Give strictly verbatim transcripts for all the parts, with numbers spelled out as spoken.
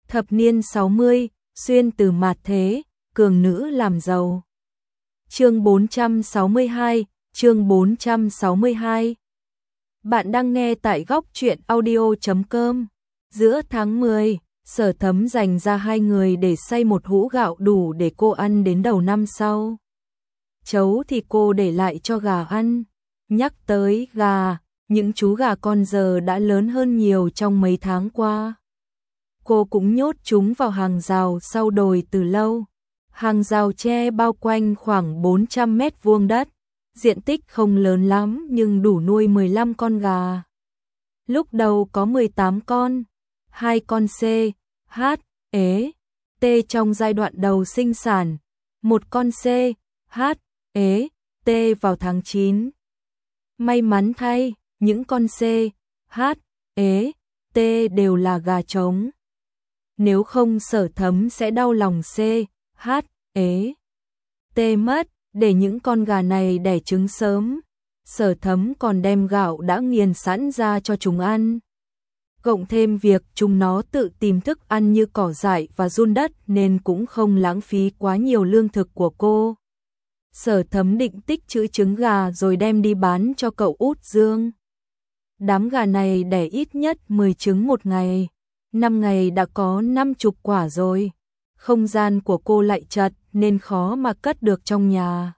Thập niên sáu mươi, xuyên từ mạt thế, cường nữ làm giàu. Chương bốn trăm sáu mươi hai, chương bốn trăm sáu mươi hai. Bạn đang nghe tại góc truyện audio chấm com. Giữa tháng mười, Sở Thấm dành ra hai người để xay một hũ gạo đủ để cô ăn đến đầu năm sau. Chấu thì cô để lại cho gà ăn. Nhắc tới gà, những chú gà con giờ đã lớn hơn nhiều trong mấy tháng qua. Cô cũng nhốt chúng vào hàng rào sau đồi từ lâu. Hàng rào tre bao quanh khoảng bốn trăm mét vuông đất. Diện tích không lớn lắm nhưng đủ nuôi mười lăm con gà. Lúc đầu có mười tám con, hai con C, H, ế, T trong giai đoạn đầu sinh sản, một con C, H, ế, T vào tháng chín. May mắn thay, những con C, H, ế, T đều là gà trống. Nếu không Sở Thấm sẽ đau lòng C, H, ế, T mất, để những con gà này đẻ trứng sớm. Sở Thấm còn đem gạo đã nghiền sẵn ra cho chúng ăn. Cộng thêm việc chúng nó tự tìm thức ăn như cỏ dại và giun đất nên cũng không lãng phí quá nhiều lương thực của cô. Sở Thấm định tích trữ trứng gà rồi đem đi bán cho cậu út Dương. Đám gà này đẻ ít nhất mười trứng một ngày. năm ngày đã có năm chục quả rồi. Không gian của cô lại chật nên khó mà cất được trong nhà.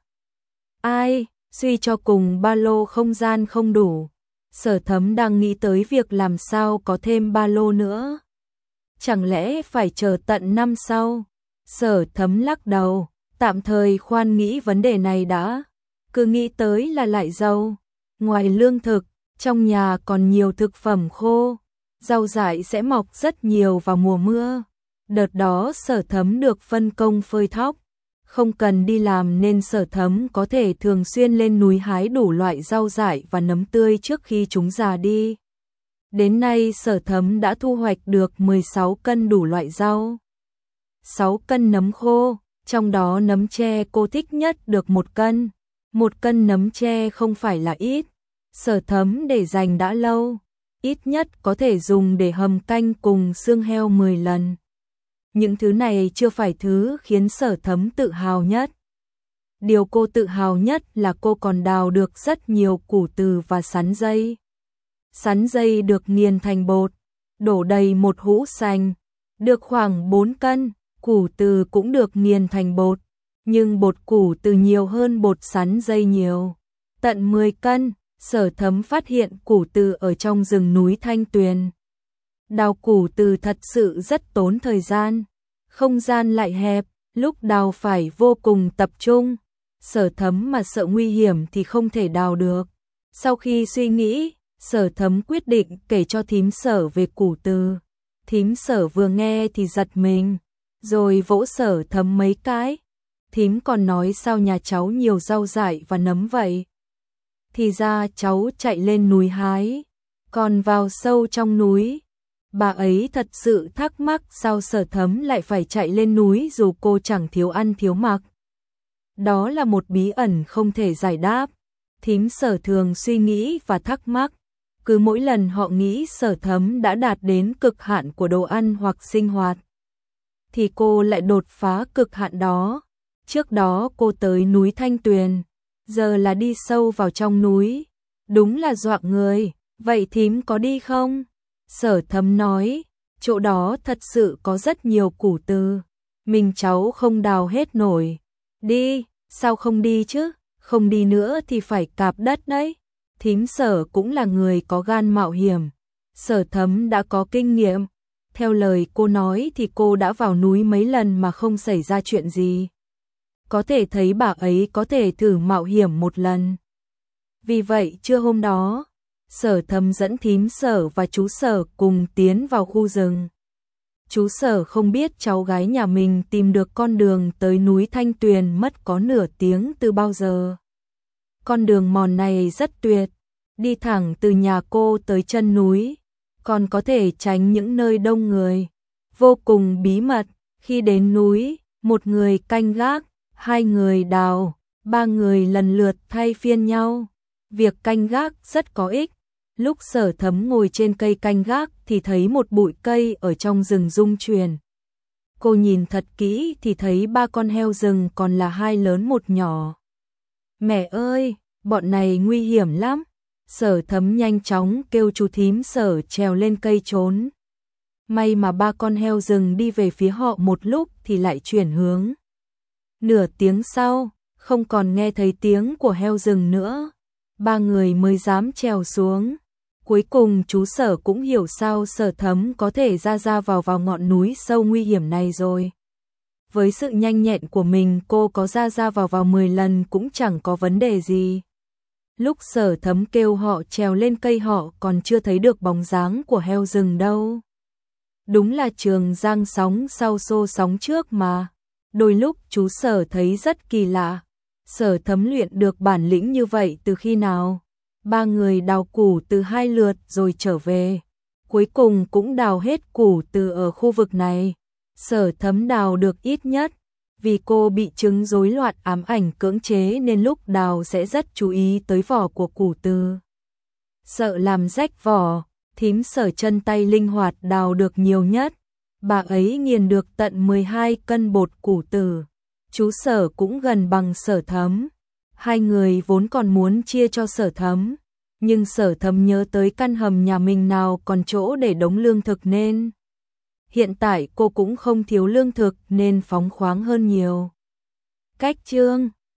Ai, suy cho cùng ba lô không gian không đủ. Sở Thấm đang nghĩ tới việc làm sao có thêm ba lô nữa. Chẳng lẽ phải chờ tận năm sau? Sở Thấm lắc đầu, tạm thời khoan nghĩ vấn đề này đã. Cứ nghĩ tới là lại giàu. Ngoài lương thực, trong nhà còn nhiều thực phẩm khô. Rau dại sẽ mọc rất nhiều vào mùa mưa. Đợt đó Sở Thấm được phân công phơi thóc. Không cần đi làm nên Sở Thấm có thể thường xuyên lên núi hái đủ loại rau dại và nấm tươi trước khi chúng già đi. Đến nay Sở Thấm đã thu hoạch được mười sáu cân đủ loại rau. sáu cân nấm khô, trong đó nấm tre cô thích nhất được một cân. Một cân nấm tre không phải là ít. Sở Thấm để dành đã lâu. Ít nhất có thể dùng để hầm canh cùng xương heo mười lần. Những thứ này chưa phải thứ khiến Sở Thấm tự hào nhất. Điều cô tự hào nhất là cô còn đào được rất nhiều củ từ và sắn dây. Sắn dây được nghiền thành bột, đổ đầy một hũ sành, được khoảng bốn cân, củ từ cũng được nghiền thành bột, nhưng bột củ từ nhiều hơn bột sắn dây nhiều. Tận mười cân, Sở Thấm phát hiện củ từ ở trong rừng núi Thanh Tuyền. Đào củ từ thật sự rất tốn thời gian, không gian lại hẹp, lúc đào phải vô cùng tập trung. Sở Thấm mà sợ nguy hiểm thì không thể đào được. Sau khi suy nghĩ, Sở Thấm quyết định kể cho thím Sở về củ từ. Thím Sở vừa nghe thì giật mình, rồi vỗ Sở Thấm mấy cái. Thím còn nói sao nhà cháu nhiều rau dại và nấm vậy? Thì ra cháu chạy lên núi hái, còn vào sâu trong núi. Bà ấy thật sự thắc mắc sao Sở Thấm lại phải chạy lên núi dù cô chẳng thiếu ăn thiếu mặc. Đó là một bí ẩn không thể giải đáp. Thím Sở thường suy nghĩ và thắc mắc. Cứ mỗi lần họ nghĩ Sở Thấm đã đạt đến cực hạn của đồ ăn hoặc sinh hoạt, thì cô lại đột phá cực hạn đó. Trước đó cô tới núi Thanh Tuyền, giờ là đi sâu vào trong núi. Đúng là dọa người. Vậy thím có đi không? Sở Thấm nói, chỗ đó thật sự có rất nhiều củ từ. Mình cháu không đào hết nổi. Đi, sao không đi chứ? Không đi nữa thì phải cạp đất đấy. Thím Sở cũng là người có gan mạo hiểm. Sở Thấm đã có kinh nghiệm. Theo lời cô nói thì cô đã vào núi mấy lần mà không xảy ra chuyện gì. Có thể thấy bà ấy có thể thử mạo hiểm một lần. Vì vậy trưa hôm đó, Sở Thấm dẫn thím Sở và chú Sở cùng tiến vào khu rừng. Chú Sở không biết cháu gái nhà mình tìm được con đường tới núi Thanh Tuyền mất có nửa tiếng từ bao giờ. Con đường mòn này rất tuyệt, đi thẳng từ nhà cô tới chân núi, còn có thể tránh những nơi đông người. Vô cùng bí mật, khi đến núi, một người canh gác, hai người đào, ba người lần lượt thay phiên nhau. Việc canh gác rất có ích. Lúc Sở Thấm ngồi trên cây canh gác thì thấy một bụi cây ở trong rừng rung chuyển. Cô nhìn thật kỹ thì thấy ba con heo rừng còn là hai lớn một nhỏ. Mẹ ơi, bọn này nguy hiểm lắm. Sở Thấm nhanh chóng kêu chú thím Sở trèo lên cây trốn. May mà ba con heo rừng đi về phía họ một lúc thì lại chuyển hướng. Nửa tiếng sau, không còn nghe thấy tiếng của heo rừng nữa. Ba người mới dám trèo xuống. Cuối cùng chú Sở cũng hiểu sao Sở Thấm có thể ra ra vào vào ngọn núi sâu nguy hiểm này rồi. Với sự nhanh nhẹn của mình cô có ra ra vào vào mười lần cũng chẳng có vấn đề gì. Lúc Sở Thấm kêu họ trèo lên cây họ còn chưa thấy được bóng dáng của heo rừng đâu. Đúng là Trường Giang sóng sau xô sóng trước mà. Đôi lúc chú Sở thấy rất kỳ lạ. Sở Thấm luyện được bản lĩnh như vậy từ khi nào? Ba người đào củ từ hai lượt rồi trở về. Cuối cùng cũng đào hết củ từ ở khu vực này. Sở Thấm đào được ít nhất. Vì cô bị chứng rối loạn ám ảnh cưỡng chế nên lúc đào sẽ rất chú ý tới vỏ của củ từ. Sợ làm rách vỏ, thím Sở chân tay linh hoạt đào được nhiều nhất. Bà ấy nghiền được tận mười hai cân bột củ từ. Chú Sở cũng gần bằng Sở Thấm. Hai người vốn còn muốn chia cho Sở Thấm, nhưng Sở Thấm nhớ tới căn hầm nhà mình nào còn chỗ để đống lương thực nên. Hiện tại cô cũng không thiếu lương thực nên phóng khoáng hơn nhiều. Cách chương